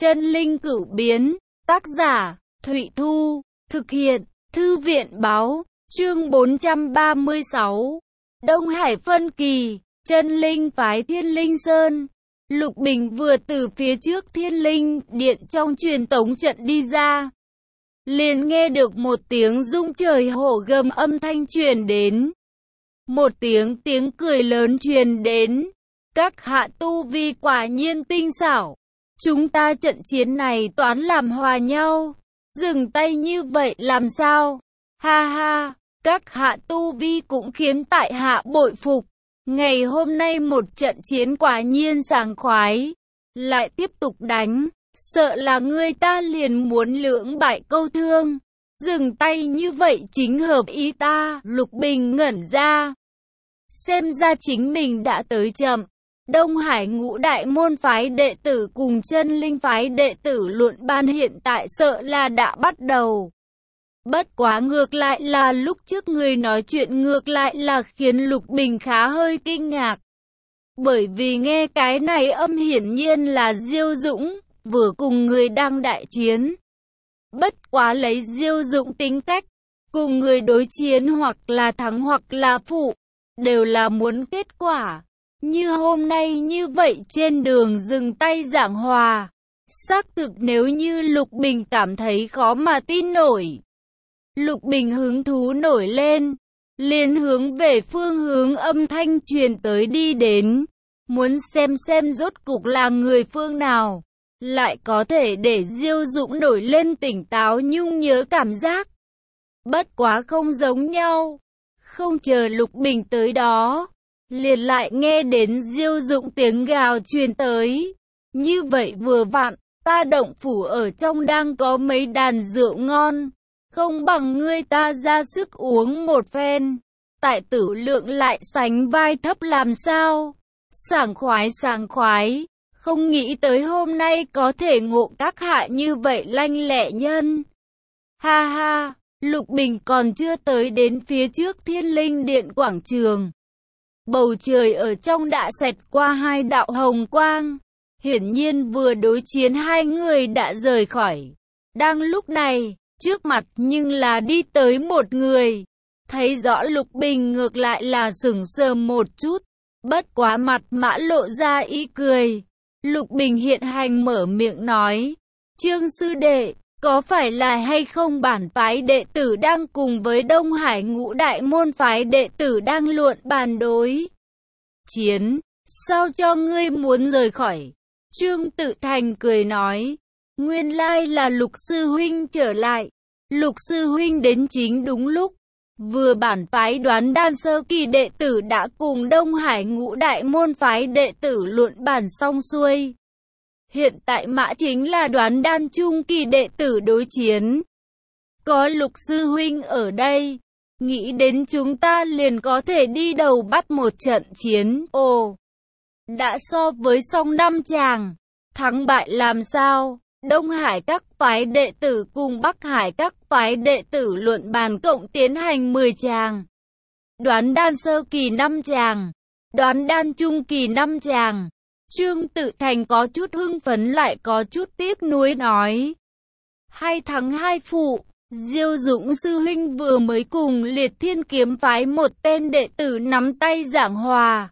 Chân linh cửu biến, tác giả, Thụy Thu, thực hiện, Thư viện báo, chương 436. Đông Hải phân kỳ, chân linh phái Thiên Linh Sơn. Lục Bình vừa từ phía trước Thiên Linh Điện trong truyền tống trận đi ra. Liền nghe được một tiếng rung trời hổ gầm âm thanh truyền đến. Một tiếng cười lớn truyền đến. Các hạ tu vi quả nhiên tinh xảo. Chúng ta trận chiến này toán làm hòa nhau. Dừng tay như vậy làm sao? Ha ha, các hạ tu vi cũng khiến tại hạ bội phục. Ngày hôm nay một trận chiến quả nhiên sảng khoái. Lại tiếp tục đánh, sợ là người ta liền muốn lưỡng bại câu thương. Dừng tay như vậy chính hợp ý ta. Lục Bình ngẩn ra. Xem ra chính mình đã tới chậm. Đông Hải ngũ đại môn phái đệ tử cùng chân linh phái đệ tử luận bàn hiện tại sợ là đã bắt đầu. Bất quá ngược lại là lúc trước người nói chuyện ngược lại là khiến Lục Bình khá hơi kinh ngạc. Bởi vì nghe cái này âm hiển nhiên là Diêu Dũng, vừa cùng người đang đại chiến. Bất quá lấy Diêu Dũng tính cách, cùng người đối chiến hoặc là thắng hoặc là phụ, đều là muốn kết quả. Như hôm nay như vậy trên đường dừng tay giảng hòa. Xác thực nếu như Lục Bình cảm thấy khó mà tin nổi. Lục Bình hứng thú nổi lên, liền hướng về phương hướng âm thanh truyền tới đi đến. Muốn xem rốt cục là người phương nào, lại có thể để Diêu Dũng nổi lên tỉnh táo nhung nhớ cảm giác. Bất quá không giống nhau. Không chờ Lục Bình tới đó, liền lại nghe đến Diêu Dũng tiếng gào truyền tới. Như vậy vừa vặn, ta động phủ ở trong đang có mấy đàn rượu ngon. Không bằng ngươi ta ra sức uống một phen. Tại tử lượng lại sánh vai thấp làm sao? Sảng khoái. Không nghĩ tới hôm nay có thể ngộ các hạ như vậy lanh lẹ nhân. Ha ha, Lục Bình còn chưa tới đến phía trước Thiên Linh Điện quảng trường. Bầu trời ở trong đã xẹt qua hai đạo hồng quang. Hiển nhiên vừa đối chiến hai người đã rời khỏi. Đang lúc này, trước mặt nhưng là đi tới một người. Thấy rõ Lục Bình ngược lại là sững sờ một chút. Bất quá mặt mã lộ ra ý cười. Lục Bình hiện hành mở miệng nói. Trương sư đệ, có phải là hay không bản phái đệ tử đang cùng với Đông Hải ngũ đại môn phái đệ tử đang luận bàn đối chiến? Sao cho ngươi muốn rời khỏi? Trương Tự Thành cười nói. Nguyên lai là Lục sư huynh trở lại. Lục sư huynh đến chính đúng lúc. Vừa bản phái Đoán Đan sơ kỳ đệ tử đã cùng Đông Hải ngũ đại môn phái đệ tử luận bàn xong xuôi. Hiện tại mã chính là Đoán Đan trung kỳ đệ tử đối chiến. Có Lục sư huynh ở đây, nghĩ đến chúng ta liền có thể đi đầu bắt một trận chiến. Ồ, đã so với song năm chàng, thắng bại làm sao? Đông Hải các phái đệ tử cùng Bắc Hải các phái đệ tử luận bàn cộng tiến hành 10 chàng. Đoán Đan sơ kỳ 5 chàng, Đoán Đan trung kỳ 5 chàng. Trương Tự Thành có chút hưng phấn lại có chút tiếc nuối nói. 2 thắng 2 phụ, Diêu Dũng sư huynh vừa mới cùng Liệt Thiên kiếm phái một tên đệ tử nắm tay giảng hòa.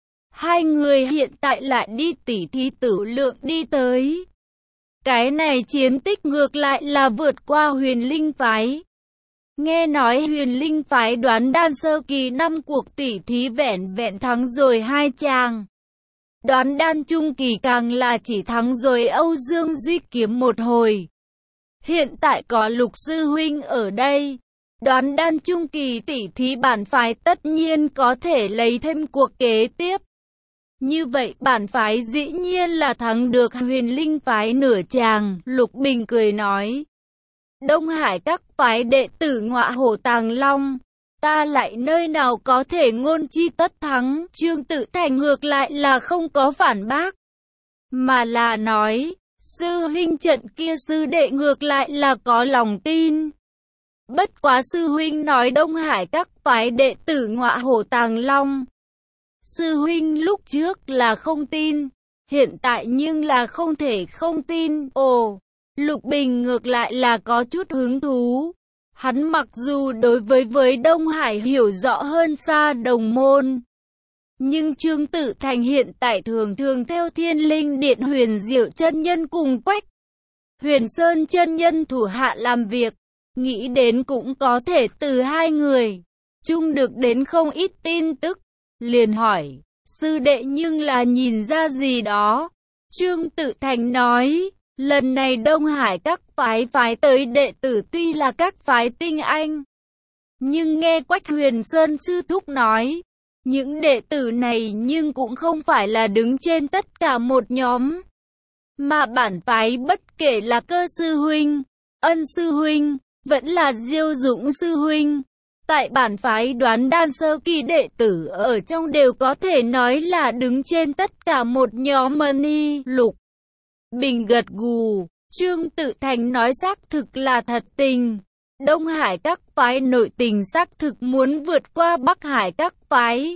Hai người hiện tại lại đi tỉ thí tử lượng đi tới. Cái này chiến tích ngược lại là vượt qua Huyền Linh phái. Nghe nói Huyền Linh phái Đoán Đan sơ kỳ 5 cuộc tỉ thí vẹn thắng rồi 2 chàng. Đoán Đan trung kỳ càng là chỉ thắng rồi Âu Dương Duy kiếm một hồi. Hiện tại có Lục sư huynh ở đây, Đoán Đan trung kỳ tỉ thí bản phái tất nhiên có thể lấy thêm cuộc kế tiếp. Như vậy bản phái dĩ nhiên là thắng được Huyền Linh phái nửa chàng. Lục Bình cười nói. Đông Hải các phái đệ tử Ngọa Hổ Tàng Long, ta lại nơi nào có thể ngôn chi tất thắng? Trương Tự Thành ngược lại là không có phản bác, mà là nói, sư huynh trận kia sư đệ ngược lại là có lòng tin. Bất quá sư huynh nói Đông Hải các phái đệ tử Ngọa Hổ Tàng Long, sư huynh lúc trước là không tin, hiện tại nhưng là không thể không tin. Ồ, Lục Bình ngược lại là có chút hứng thú. Hắn mặc dù đối với Đông Hải hiểu rõ hơn xa đồng môn, nhưng Trương Tự Thành hiện tại thường thường theo Thiên Linh Điện Huyền Diệu chân nhân cùng Quách Huyền Sơn chân nhân thủ hạ làm việc, nghĩ đến cũng có thể từ hai người chung được đến không ít tin tức, liền hỏi, sư đệ nhưng là nhìn ra gì đó. Trương Tự Thành nói, lần này Đông Hải các phái phái tới đệ tử tuy là các phái tinh anh, nhưng nghe Quách Huyền Sơn sư thúc nói, những đệ tử này nhưng cũng không phải là đứng trên tất cả một nhóm, mà bản phái bất kể là Cơ sư huynh, Ân sư huynh, vẫn là Diêu Dũng sư huynh, tại bản phái Đoán Đan sơ kỳ đệ tử ở trong đều có thể nói là đứng trên tất cả một nhóm. Mani Lục Bình gật gù, Trương Tự Thành nói xác thực là thật tình. Đông Hải các phái nội tình xác thực muốn vượt qua Bắc Hải các phái.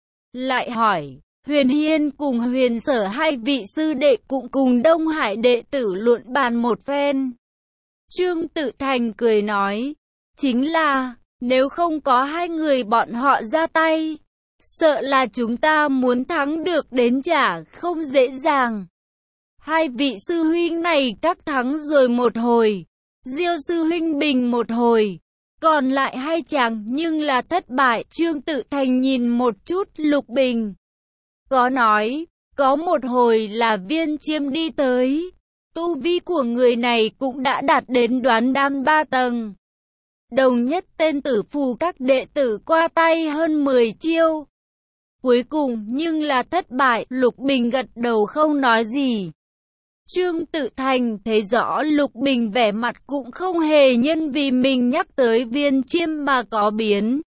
Lại hỏi, Huyền Hiên cùng Huyền Sở hai vị sư đệ cũng cùng Đông Hải đệ tử luận bàn một phen. Trương Tự Thành cười nói, chính là, nếu không có hai người bọn họ ra tay, sợ là chúng ta muốn thắng được đến chả không dễ dàng. Hai vị sư huynh này các thắng rồi một hồi, Diêu sư huynh bình một hồi, còn lại hai chàng nhưng là thất bại. Trương Tự Thành nhìn một chút Lục Bình, có nói, có một hồi là Viên Chiêm đi tới, tu vi của người này cũng đã đạt đến Đoán Đan 3 tầng. Đồng nhất tên tử phù các đệ tử qua tay hơn 10 chiêu. Cuối cùng nhưng là thất bại. Lục Bình gật đầu không nói gì. Trương Tự Thành thấy rõ Lục Bình vẻ mặt cũng không hề nhân vì mình nhắc tới Viên Chiêm mà có biến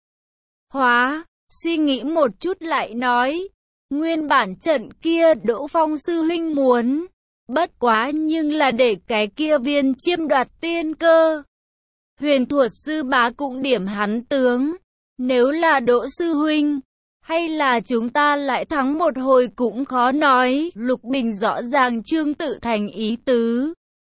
hóa. Suy nghĩ một chút lại nói, nguyên bản trận kia Đỗ Phong sư huynh muốn, bất quá nhưng là để cái kia Viên Chiêm đoạt tiên cơ. Huyền Thuật sư bá cũng điểm hắn tướng, nếu là Đỗ sư huynh, hay là chúng ta lại thắng một hồi cũng khó nói. Lục Bình rõ ràng Trương Tự Thành ý tứ,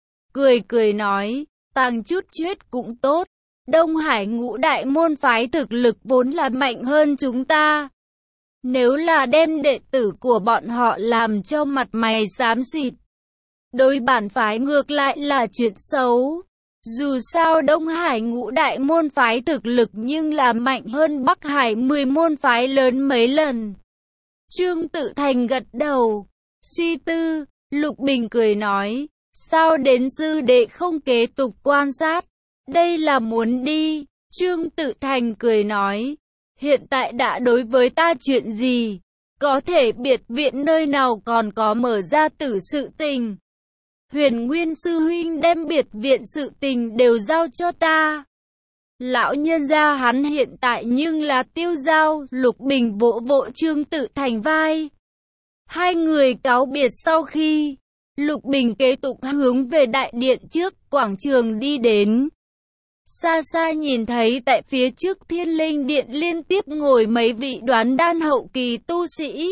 cười nói, tăng chút chuyết cũng tốt. Đông Hải ngũ đại môn phái thực lực vốn là mạnh hơn chúng ta, nếu là đem đệ tử của bọn họ làm cho mặt mày xám xịt, đối bản phái ngược lại là chuyện xấu. Dù sao Đông Hải ngũ đại môn phái thực lực nhưng là mạnh hơn Bắc Hải 10 môn phái lớn mấy lần. Trương Tự Thành gật đầu, suy tư. Lục Bình cười nói, sao đến sư đệ không kế tục quan sát, đây là muốn đi. Trương Tự Thành cười nói, hiện tại đã đối với ta chuyện gì, có thể biệt viện nơi nào còn có mở ra tử sự tình. Huyền Nguyên sư huynh đem biệt viện sự tình đều giao cho ta. Lão nhân gia hắn hiện tại nhưng là tiêu giao. Lục Bình vỗ vỗ Trương Tự Thành vai. Hai người cáo biệt sau khi, Lục Bình kế tục hướng về đại điện trước quảng trường đi đến. Xa xa nhìn thấy tại phía trước Thiên Linh Điện liên tiếp ngồi mấy vị Đoán Đan hậu kỳ tu sĩ.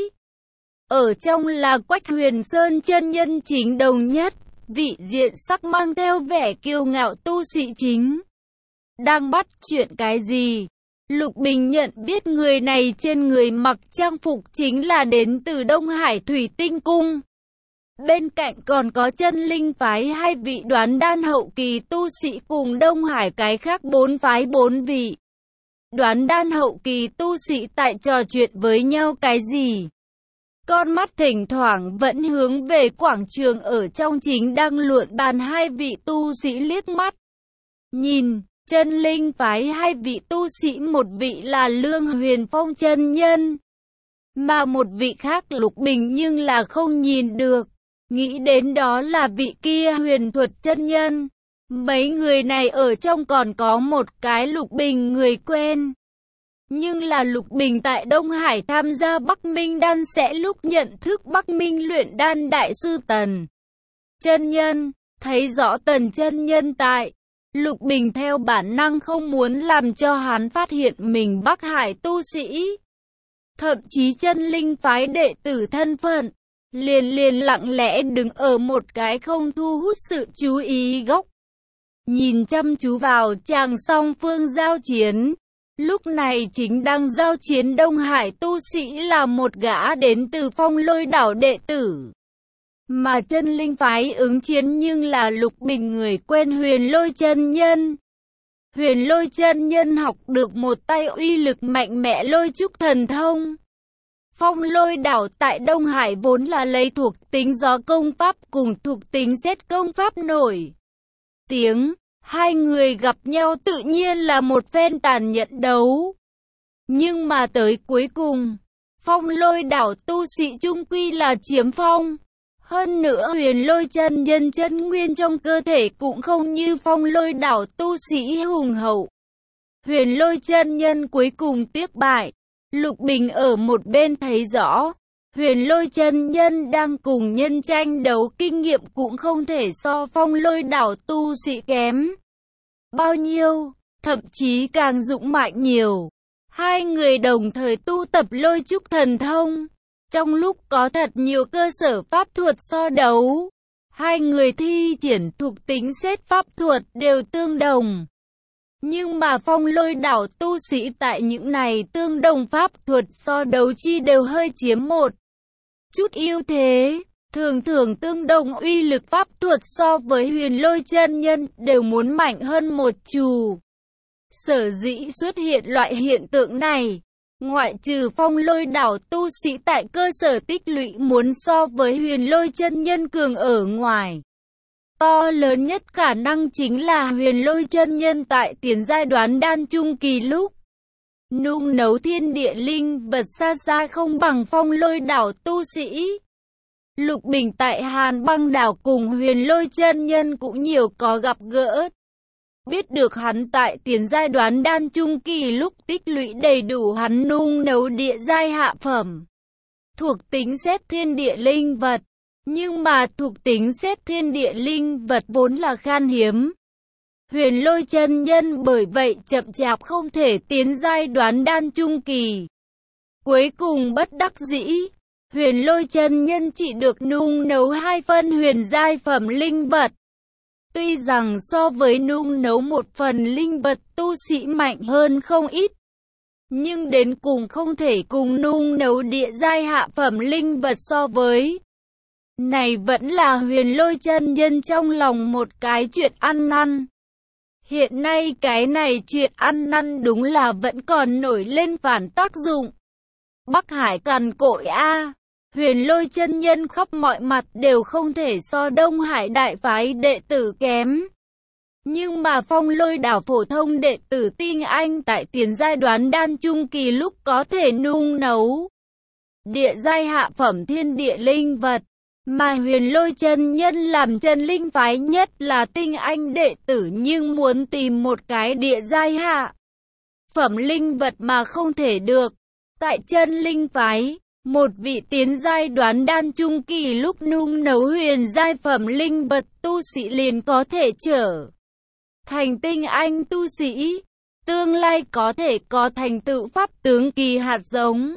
Ở trong là Quách Huyền Sơn chân nhân chính đồng nhất, vị diện sắc mang theo vẻ kiêu ngạo tu sĩ chính. Đang bắt chuyện cái gì? Lục Bình nhận biết người này trên người mặc trang phục chính là đến từ Đông Hải Thủy Tinh Cung. Bên cạnh còn có Chân Linh phái hai vị Đoán Đan hậu kỳ tu sĩ cùng Đông Hải cái khác 4 phái 4 vị Đoán Đan hậu kỳ tu sĩ tại trò chuyện với nhau cái gì. Con mắt thỉnh thoảng vẫn hướng về quảng trường ở trong chính đang luận bàn hai vị tu sĩ liếc mắt. Nhìn, Chân Linh phái hai vị tu sĩ, một vị là Lương Huyền Phong chân nhân, mà một vị khác Lục Bình nhưng là không nhìn được. Nghĩ đến đó là vị kia Huyền Thuật chân nhân. Mấy người này ở trong còn có một cái Lục Bình người quen. Nhưng là Lục Bình tại Đông Hải tham gia Bắc Minh Đan sẽ lúc nhận thức Bắc Minh luyện đan đại sư Tần chân nhân. Thấy rõ Tần chân nhân tại, Lục Bình theo bản năng không muốn làm cho hắn phát hiện mình Bắc Hải tu sĩ, thậm chí Chân Linh phái đệ tử thân phận. liền liền lặng lẽ đứng ở một cái không thu hút sự chú ý góc, nhìn chăm chú vào chàng song phương giao chiến. Lúc này chính đang giao chiến Đông Hải tu sĩ là một gã đến từ Phong Lôi đảo đệ tử, mà Chân Linh phái ứng chiến nhưng là Lục Bình người quen Huyền Lôi chân nhân. Huyền Lôi chân nhân học được một tay uy lực mạnh mẽ lôi trúc thần thông. Phong Lôi đảo tại Đông Hải vốn là lấy thuộc tính gió công pháp cùng thuộc tính sét công pháp nổi tiếng. Hai người gặp nhau tự nhiên là một phen tàn nhẫn đấu. Nhưng mà tới cuối cùng, Phong Lôi đảo tu sĩ chung quy là chiếm phong. Hơn nữa Huyền Lôi chân nhân chân nguyên trong cơ thể cũng không như Phong Lôi đảo tu sĩ hùng hậu. Huyền Lôi chân nhân cuối cùng tiếc bại. Lục Bình ở một bên thấy rõ, Huyền Lôi chân nhân đang cùng nhân tranh đấu kinh nghiệm cũng không thể so Phong Lôi đảo tu sĩ kém bao nhiêu, thậm chí càng dũng mạnh nhiều. Hai người đồng thời tu tập lôi trúc thần thông. Trong lúc có thật nhiều cơ sở pháp thuật so đấu, hai người thi triển thuộc tính sét pháp thuật đều tương đồng. Nhưng mà Phong Lôi đảo tu sĩ tại những này tương đồng pháp thuật so đấu chi đều hơi chiếm một chút ưu thế. Thường thường tương đồng uy lực pháp thuật so với Huyền Lôi chân nhân đều muốn mạnh hơn một chù. Sở dĩ xuất hiện loại hiện tượng này, ngoại trừ Phong Lôi đảo tu sĩ tại cơ sở tích lũy muốn so với Huyền Lôi chân nhân cường ở ngoài, to lớn nhất khả năng chính là Huyền Lôi chân nhân tại tiền giai đoán đan trung kỳ lúc nung nấu thiên địa linh vật xa xa không bằng Phong Lôi đảo tu sĩ. Lục Bình tại Hàn Băng đảo cùng Huyền Lôi chân nhân cũng nhiều có gặp gỡ. Biết được hắn tại tiền giai đoán đan trung kỳ lúc tích lũy đầy đủ hắn nung nấu địa giai hạ phẩm thuộc tính sét thiên địa linh vật. Nhưng mà thuộc tính sét thiên địa linh vật vốn là khan hiếm. Huyền Lôi chân nhân bởi vậy chậm chạp không thể tiến giai đoán đan trung kỳ. Cuối cùng bất đắc dĩ, Huyền Lôi chân nhân chỉ được nung nấu 2 phân huyền giai phẩm linh vật. Tuy rằng so với nung nấu 1 phần linh vật tu sĩ mạnh hơn không ít, nhưng đến cùng không thể cùng nung nấu địa giai hạ phẩm linh vật so với. Này vẫn là Huyền Lôi chân nhân trong lòng một cái chuyện ăn năn. Hiện nay cái này chuyện ăn năn đúng là vẫn còn nổi lên phản tác dụng. Bắc Hải cằn cỗi a. Huyền Lôi chân nhân khắp mọi mặt đều không thể so Đông Hải đại phái đệ tử kém. Nhưng mà Phong Lôi đảo phổ thông đệ tử tinh anh tại tiền giai đoán đan trung kỳ lúc có thể nung nấu địa giai hạ phẩm thiên địa linh vật, mà Huyền Lôi chân nhân làm Chân Linh phái nhất là tinh anh đệ tử nhưng muốn tìm một cái địa giai hạ phẩm linh vật mà không thể được. Tại Chân Linh phái, một vị tiến giai đoán đan trung kỳ lúc nung nấu huyền giai phẩm linh vật tu sĩ liền có thể trở thành tinh anh tu sĩ, tương lai có thể có thành tựu pháp tướng kỳ hạt giống.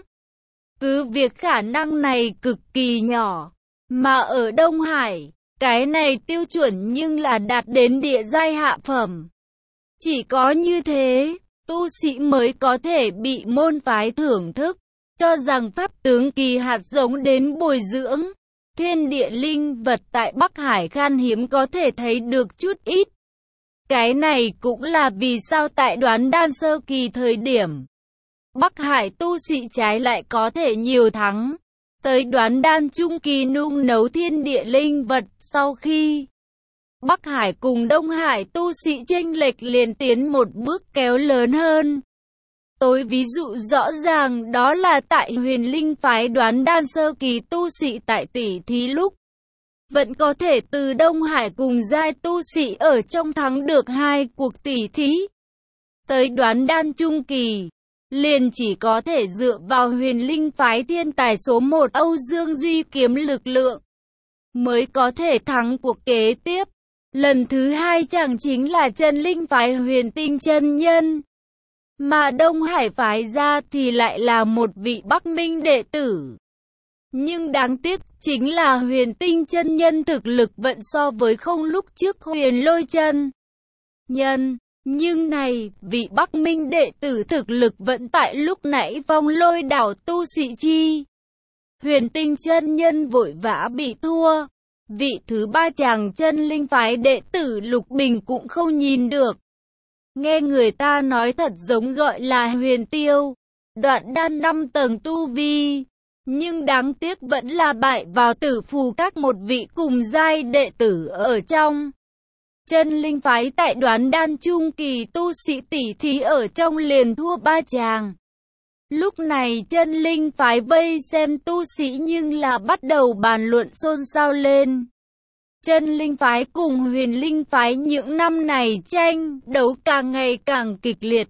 Cứ việc khả năng này cực kỳ nhỏ, mà ở Đông Hải, cái này tiêu chuẩn nhưng là đạt đến địa giai hạ phẩm. Chỉ có như thế, tu sĩ mới có thể bị môn phái thưởng thức, cho rằng pháp tướng kỳ hạt giống đến bồi dưỡng. Thiên địa linh vật tại Bắc Hải khan hiếm có thể thấy được chút ít. Cái này cũng là vì sao tại đoán đan sơ kỳ thời điểm, Bắc Hải tu sĩ trái lại có thể nhiều thắng. Tới đoán đan trung kỳ nung nấu thiên địa linh vật sau khi Bắc Hải cùng Đông Hải tu sĩ chênh lệch liền tiến một bước kéo lớn hơn. Tôi ví dụ rõ ràng đó là tại Huyền Linh phái đoán đan sơ kỳ tu sĩ tại tỷ thí lúc vẫn có thể từ Đông Hải cùng giai tu sĩ ở trong thắng được 2 cuộc tỷ thí. Tới đoán đan trung kỳ, liền chỉ có thể dựa vào Huyền Linh phái thiên tài số 1 Âu Dương Duy kiếm lực lượng mới có thể thắng cuộc kế tiếp. Lần thứ 2 chẳng chính là Chân Linh phái Huyền Tinh chân nhân, mà Đông Hải phái ra thì lại là một vị Bắc Minh đệ tử. Nhưng đáng tiếc chính là Huyền Tinh chân nhân thực lực vẫn so với không lúc trước Huyền Lôi chân nhân. Nhưng này, vị Bắc Minh đệ tử thực lực vẫn tại lúc nãy Vong Lôi đảo tu sĩ chi. Huyền Tinh chân nhân vội vã bị thua. Vị thứ ba chàng chân linh phái đệ tử Lục Bình cũng không nhìn được. Nghe người ta nói thật giống gọi là Huyền Tiêu, Đoạn Đan 5 tầng tu vi. Nhưng đáng tiếc vẫn là bại vào Tử Phù các một vị cùng giai đệ tử ở trong chân linh phái. Tại Đoán Đan trung kỳ tu sĩ tỷ thí ở trong liền thua ba chàng. Lúc này chân linh phái vây xem tu sĩ nhưng là bắt đầu bàn luận xôn xao lên. Chân linh phái cùng Huyền linh phái những năm này tranh đấu càng ngày càng kịch liệt.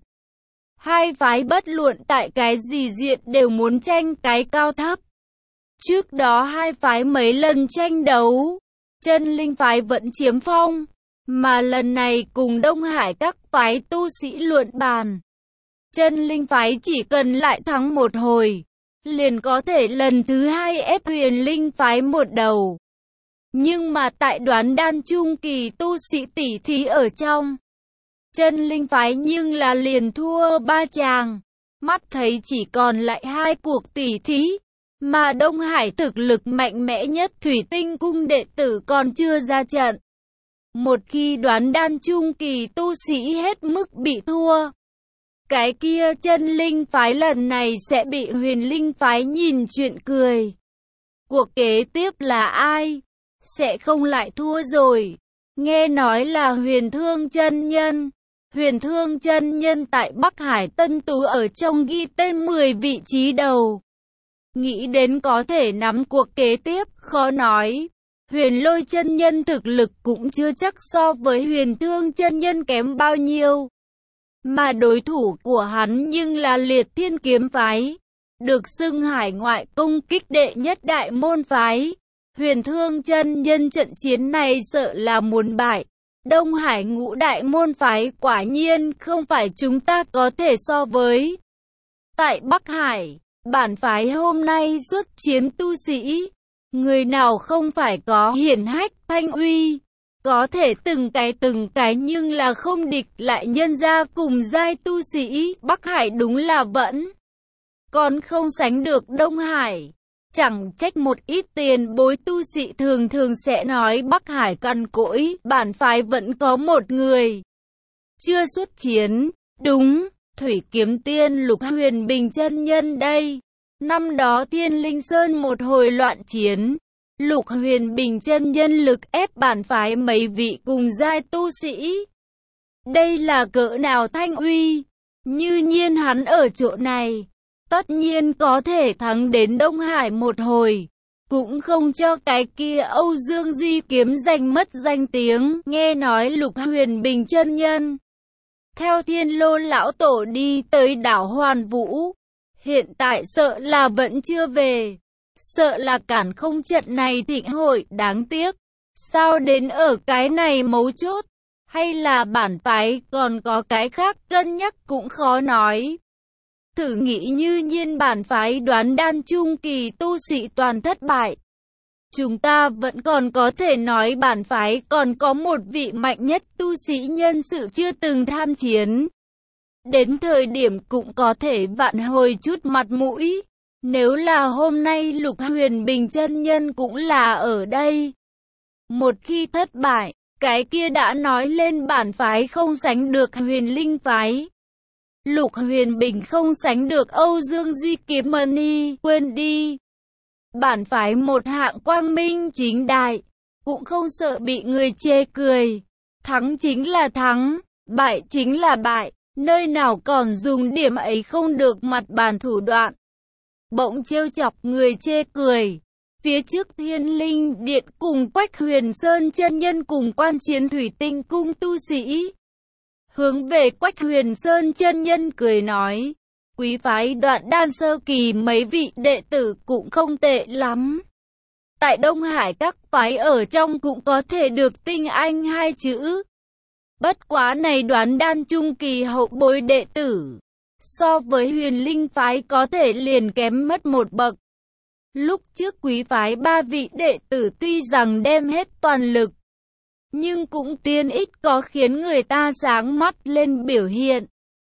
Hai phái bất luận tại cái gì diện đều muốn tranh cái cao thấp. Trước đó hai phái mấy lần tranh đấu, chân linh phái vẫn chiếm phong, mà lần này cùng Đông Hải các phái tu sĩ luận bàn. Chân linh phái chỉ cần lại thắng một hồi, liền có thể lần thứ hai ép Huyền linh phái một đầu. Nhưng mà tại Đoán Đan trung kỳ tu sĩ tỷ thí ở trong chân linh phái nhưng là liền thua ba chàng. Mắt thấy chỉ còn lại hai cuộc tỷ thí, mà Đông Hải thực lực mạnh mẽ nhất Thủy Tinh cung đệ tử còn chưa ra trận. Một khi Đoán Đan trung kỳ tu sĩ hết mức bị thua, cái kia chân linh phái lần này sẽ bị Huyền linh phái nhìn chuyện cười. Cuộc kế tiếp là ai? Sẽ không lại thua rồi. Nghe nói là Huyền Thương chân nhân. Huyền Thương chân nhân tại Bắc Hải Tân Tú ở trong ghi tên 10 vị trí đầu. Nghĩ đến có thể nắm cuộc kế tiếp, khó nói. Huyền Lôi chân nhân thực lực cũng chưa chắc so với Huyền Thương chân nhân kém bao nhiêu. Mà đối thủ của hắn nhưng là Liệt Thiên kiếm phái, được xưng hải ngoại công kích đệ nhất đại môn phái. Huyền Thương chân nhân trận chiến này sợ là muốn bại. Đông Hải ngũ đại môn phái quả nhiên không phải chúng ta có thể so với. Tại Bắc Hải, bản phái hôm nay xuất chiến tu sĩ, người nào không phải có hiển hách thanh uy, có thể từng cái nhưng là không địch lại nhân gia cùng giai tu sĩ. Bắc Hải đúng là vẫn còn không sánh được Đông Hải. Chẳng trách một ít tiền bối tu sĩ thường sẽ nói Bắc Hải cằn cỗi, bản phái vẫn có một người chưa xuất chiến. Đúng, Thủy Kiếm Tiên Lục Huyền Bình chân nhân đây. Năm đó Thiên Linh Sơn một hồi loạn chiến, Lục Huyền Bình chân nhân lực ép bản phái mấy vị cùng giai tu sĩ. Đây là cỡ nào thanh uy, như nhiên hắn ở chỗ này, tất nhiên có thể thắng đến Đông Hải một hồi, cũng không cho cái kia Âu Dương Duy Kiếm giành mất danh tiếng. Nghe nói Lục Huyền Bình chân nhân theo Thiên Lô lão tổ đi tới đảo Hoàn Vũ, hiện tại sợ là vẫn chưa về, sợ là cản không trận này thịnh hội. Đáng tiếc, sao đến ở cái này mấu chốt, hay là bản phái còn có cái khác cân nhắc cũng khó nói. Thử nghĩ như nhiên bản phái Đoán Đan trung kỳ tu sĩ toàn thất bại, chúng ta vẫn còn có thể nói bản phái còn có một vị mạnh nhất tu sĩ nhân sự chưa từng tham chiến. Đến thời điểm cũng có thể vạn hồi chút mặt mũi. Nếu là hôm nay Lục Huyền Bình chân nhân cũng là ở đây, một khi thất bại, cái kia đã nói lên bản phái không sánh được Huyền linh phái. Lục Huyền Bình không sánh được Âu Dương Duy Kiếm Mani, quên đi. Bản phái một hạng quang minh chính đại, cũng không sợ bị người chê cười. Thắng chính là thắng, bại chính là bại, nơi nào còn dùng điểm ấy không được mặt bàn thủ đoạn. Bỗng trêu chọc người chê cười. Phía trước Thiên Linh Điện cùng Quách Huyền Sơn chân nhân cùng quan chiến Thủy Tinh cung tu sĩ. Hướng về Quách Huyền Sơn chân nhân cười nói, quý phái Đoạn Đan sơ kỳ mấy vị đệ tử cũng không tệ lắm. Tại Đông Hải các phái ở trong cũng có thể được tinh anh hai chữ. Bất quá này Đoán Đan trung kỳ hậu bối đệ tử, so với Huyền linh phái có thể liền kém mất một bậc. Lúc trước quý phái ba vị đệ tử tuy rằng đem hết toàn lực, nhưng cũng tiên ít có khiến người ta sáng mắt lên biểu hiện.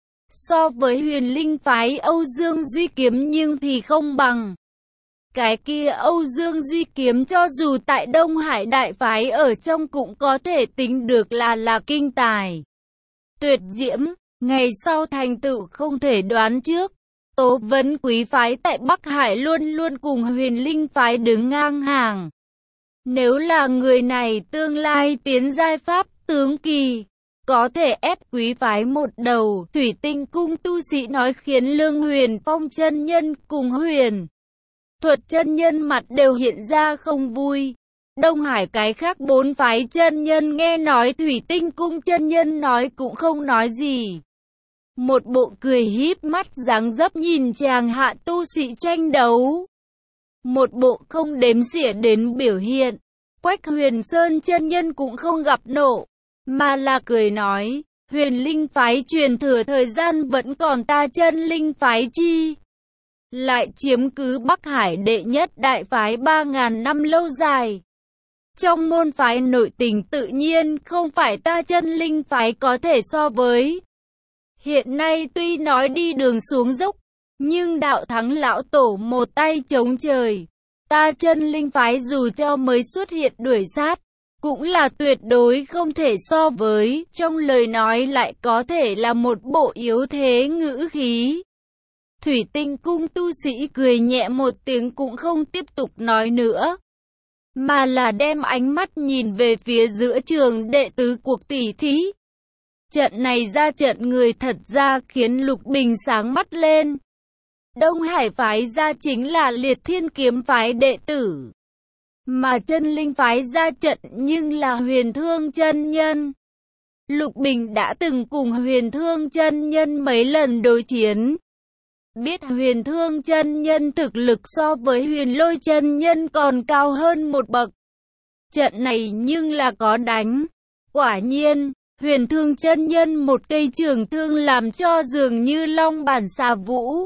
So với Huyền Linh phái Âu Dương Duy Kiếm nhưng thì không bằng. Cái kia Âu Dương Duy Kiếm cho dù tại Đông Hải đại phái ở trong cũng có thể tính được là kinh tài. Tuyệt diễm, ngày sau thành tựu không thể đoán trước. Tố Vấn quý phái tại Bắc Hải luôn luôn cùng Huyền Linh phái đứng ngang hàng. Nếu là người này tương lai tiến giai pháp tướng kỳ, có thể ép quý phái một đầu. Thủy Tinh cung tu sĩ nói khiến Lương Huyền Phong chân nhân cùng Huyền Thuật chân nhân mặt đều hiện ra không vui. Đông Hải cái khác 4 phái chân nhân nghe nói Thủy Tinh cung chân nhân nói cũng không nói gì. Một bộ cười híp mắt dáng dấp nhìn chàng hạ tu sĩ tranh đấu. Một bộ không đếm xỉa đến biểu hiện. Quách Huyền Sơn chân nhân cũng không gặp nộ, mà là cười nói, Huyền Linh phái truyền thừa thời gian vẫn còn ta Chân Linh phái chi. Lại chiếm cứ Bắc Hải đệ nhất đại phái 3.000 năm lâu dài. Trong môn phái nội tình tự nhiên không phải ta Chân Linh phái có thể so với. Hiện nay tuy nói đi đường xuống dốc, nhưng đạo thắng lão tổ một tay chống trời. Ta Chân Linh phái dù cho mới xuất hiện đuổi sát, cũng là tuyệt đối không thể so với, trong lời nói lại có thể là một bộ yếu thế ngữ khí. Thủy Tinh cung tu sĩ cười nhẹ một tiếng cũng không tiếp tục nói nữa, mà là đem ánh mắt nhìn về phía giữa trường đệ tứ cuộc tỉ thí. Trận này ra trận người thật ra khiến Lục Bình sáng mắt lên. Đông Hải phái ra chính là Liệt Thiên kiếm phái đệ tử, mà Chân Linh phái ra trận nhưng là Huyền Thương chân nhân. Lục Bình đã từng cùng Huyền Thương chân nhân mấy lần đối chiến. Biết Huyền Thương chân nhân thực lực so với Huyền Lôi chân nhân còn cao hơn một bậc. Trận này nhưng là có đánh. Quả nhiên, Huyền Thương chân nhân một cây trường thương làm cho dường như long bản xà vũ.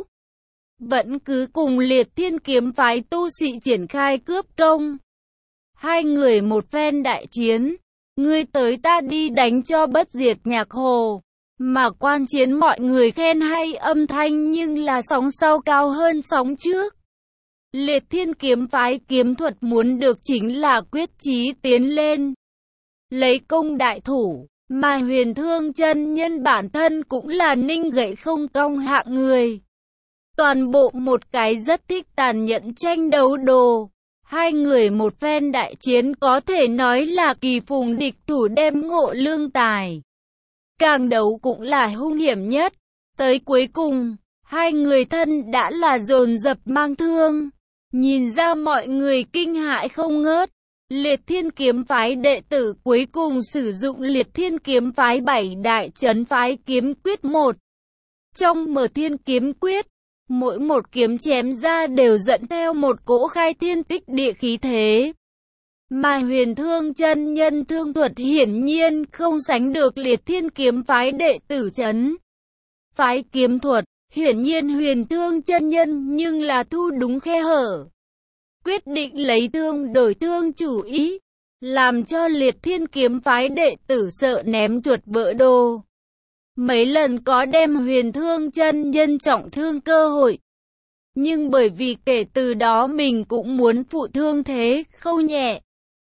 Vẫn cứ cùng Liệt Thiên kiếm phái tu sĩ triển khai cướp công. Hai người một phen đại chiến, ngươi tới ta đi đánh cho bất diệt Nhạc Hồ. Mà quan chiến mọi người khen hay âm thanh nhưng là sóng sau cao hơn sóng trước. Liệt Thiên kiếm phái kiếm thuật muốn được chính là quyết chí tiến lên, lấy công đại thủ, mà Huyền Thương chân nhân bản thân cũng là ninh gậy không cong hạng người. Toàn bộ một cái rất thích tàn nhẫn tranh đấu đồ. Hai người một phen đại chiến có thể nói là kỳ phùng địch thủ đem ngộ lương tài. Càng đấu cũng là hung hiểm nhất. Tới cuối cùng, hai người thân đã là dồn dập mang thương. Nhìn ra mọi người kinh hãi không ngớt. Liệt Thiên kiếm phái đệ tử cuối cùng sử dụng Liệt Thiên kiếm phái 7 đại trấn phái kiếm quyết 1. Trong Mở Thiên kiếm quyết, mỗi một kiếm chém ra đều dẫn theo một cỗ khai thiên tích địa khí thế. Mà Huyền Thương chân nhân thương thuật hiển nhiên không sánh được Liệt Thiên kiếm phái đệ tử trấn phái kiếm thuật. Hiển nhiên Huyền Thương chân nhân nhưng là thu đúng khe hở, quyết định lấy thương đổi thương chủ ý, làm cho Liệt Thiên kiếm phái đệ tử sợ ném chuột vỡ đồ. Mấy lần có đem Huyền Thương chân nhân trọng thương cơ hội. Nhưng bởi vì kể từ đó mình cũng muốn phụ thương thế không nhẹ,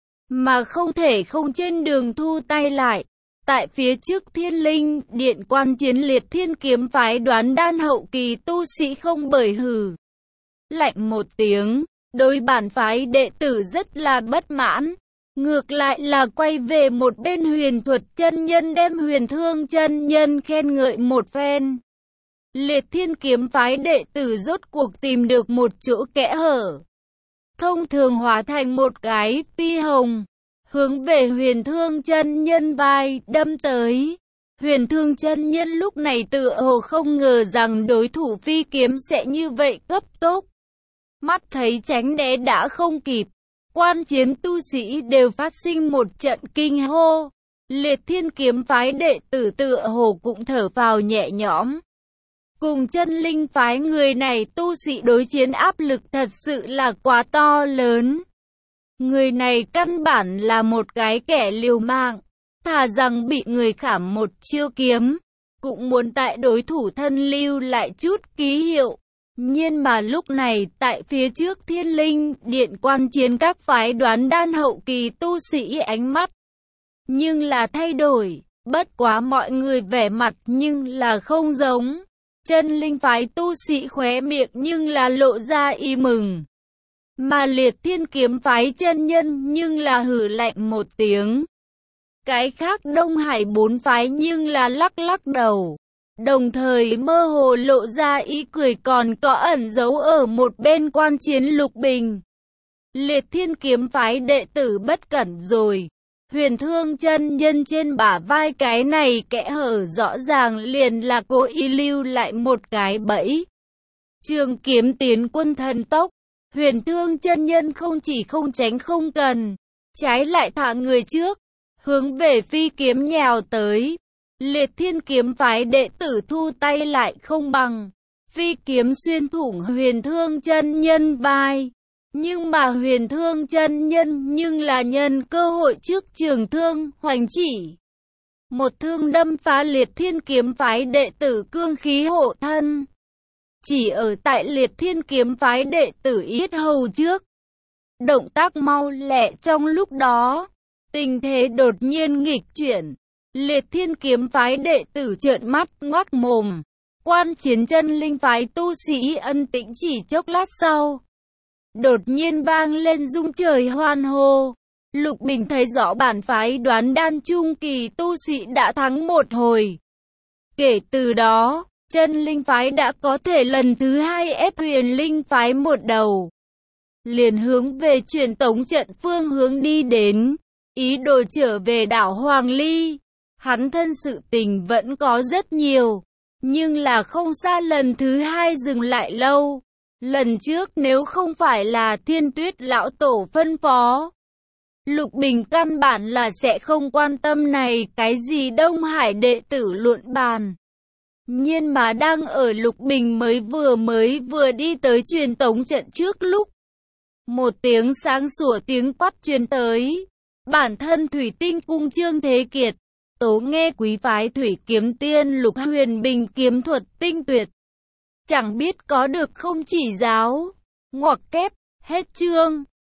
mà không thể không trên đường thu tay lại. Tại phía trước Thiên Linh Điện quan chiến Liệt Thiên kiếm phái Đoán Đan hậu kỳ tu sĩ không bởi hừ lạnh một tiếng, đối bản phái đệ tử rất là bất mãn. Ngược lại là quay về một bên Huyền Thuật chân nhân đem Huyền Thương chân nhân khen ngợi một phen. Liệt Thiên kiếm phái đệ tử rốt cuộc tìm được một chỗ kẽ hở, thông thường hóa thành một cái phi hồng, hướng về Huyền Thương chân nhân vai đâm tới. Huyền Thương chân nhân lúc này tựa hồ không ngờ rằng đối thủ phi kiếm sẽ như vậy cấp tốc. Mắt thấy tránh né đã không kịp, quan chiến tu sĩ đều phát sinh một trận kinh hô. Liệt Thiên kiếm phái đệ tử tựa hồ cũng thở phào nhẹ nhõm. Cùng chân linh phái người này tu sĩ đối chiến áp lực thật sự là quá to lớn. Người này căn bản là một cái kẻ liều mạng, thà rằng bị người khảm một chiêu kiếm, cũng muốn tại đối thủ thân lưu lại chút ký hiệu. Nhưng mà lúc này tại phía trước Thiên Linh Điện quan chiến các phái đoán đan hậu kỳ tu sĩ ánh mắt nhưng là thay đổi, bất quá mọi người vẻ mặt nhưng là không giống. Chân linh phái tu sĩ khóe miệng nhưng là lộ ra ý mừng. Mà Liệt Thiên kiếm phái chân nhân nhưng là hừ lạnh một tiếng. Cái khác Đông Hải bốn phái nhưng là lắc lắc đầu. Đồng thời mơ hồ lộ ra ý cười còn có ẩn giấu ở một bên quan chiến Lục Bình. Liệt Thiên kiếm phái đệ tử bất cẩn rồi. Huyền Thương chân nhân trên bả vai cái này kẽ hở rõ ràng liền là cố ý lưu lại một cái bẫy. Trường kiếm tiến quân thần tốc. Huyền Thương chân nhân không chỉ không tránh không cần, trái lại thả người trước, hướng về phi kiếm nhào tới. Liệt Thiên kiếm phái đệ tử thu tay lại không bằng, phi kiếm xuyên thủng Huyền Thương chân nhân vai. Nhưng mà Huyền Thương chân nhân nhưng là nhân cơ hội trước trường thương hoành chỉ. Một thương đâm phá Liệt Thiên kiếm phái đệ tử cương khí hộ thân. Chỉ ở tại Liệt Thiên kiếm phái đệ tử yết hầu trước. Động tác mau lẹ trong lúc đó, tình thế đột nhiên nghịch chuyển. Liệt Thiên kiếm phái đệ tử trợn mắt ngoác mồm. Quan chiến chân linh phái tu sĩ ân tĩnh chỉ chốc lát sau. Đột nhiên vang lên rung trời hoan hô. Lục Bình thấy rõ bản phái đoán đan trung kỳ tu sĩ đã thắng một hồi. Kể từ đó, chân linh phái đã có thể lần thứ hai ép huyền linh phái một đầu. Liền hướng về truyền tống trận phương hướng đi đến, ý đồ trở về đảo Hoàng Ly. Hắn thân sự tình vẫn có rất nhiều, nhưng là không xa lần thứ hai dừng lại lâu. Lần trước nếu không phải là Thiên Tuyết lão tổ phân phó, Lục Bình căn bản là sẽ không quan tâm này cái gì Đông Hải đệ tử luận bàn. Nhưng mà đang ở Lục Bình mới vừa đi tới truyền tống trận trước lúc. Một tiếng sáng sủa tiếng quát truyền tới. Bản thân Thủy Tinh Cung Trương Thế Kiệt, tố nghe quý phái Thủy Kiếm Tiên Lục Huyền Bình kiếm thuật tinh tuyệt. Chẳng biết có được không chỉ giáo. Ngoặc kép, hết chương.